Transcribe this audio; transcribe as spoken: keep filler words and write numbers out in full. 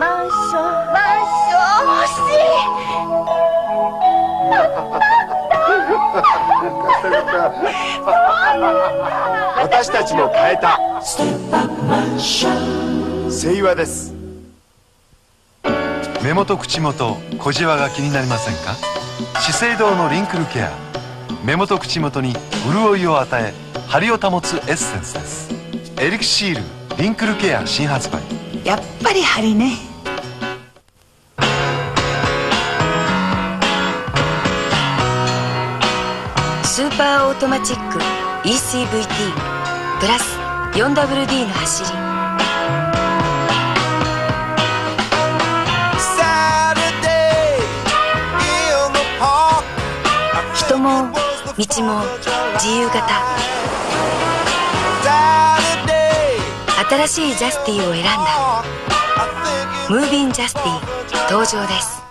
マンションマンション欲しい。 私たちも変えたセイワです。 目元口元小じわが気になりませんか？資生堂のリンクルケア、目元口元に潤いを与え張りを保つエッセンスです。エリクシールリンクルケア新発売。 やっぱり張りね。 スーパーオートマチック イーシーブイティー プラス フォーダブリューディー の走り。人も道も自由形。新しいジャスティを選んだ。ムービンジャスティ登場です。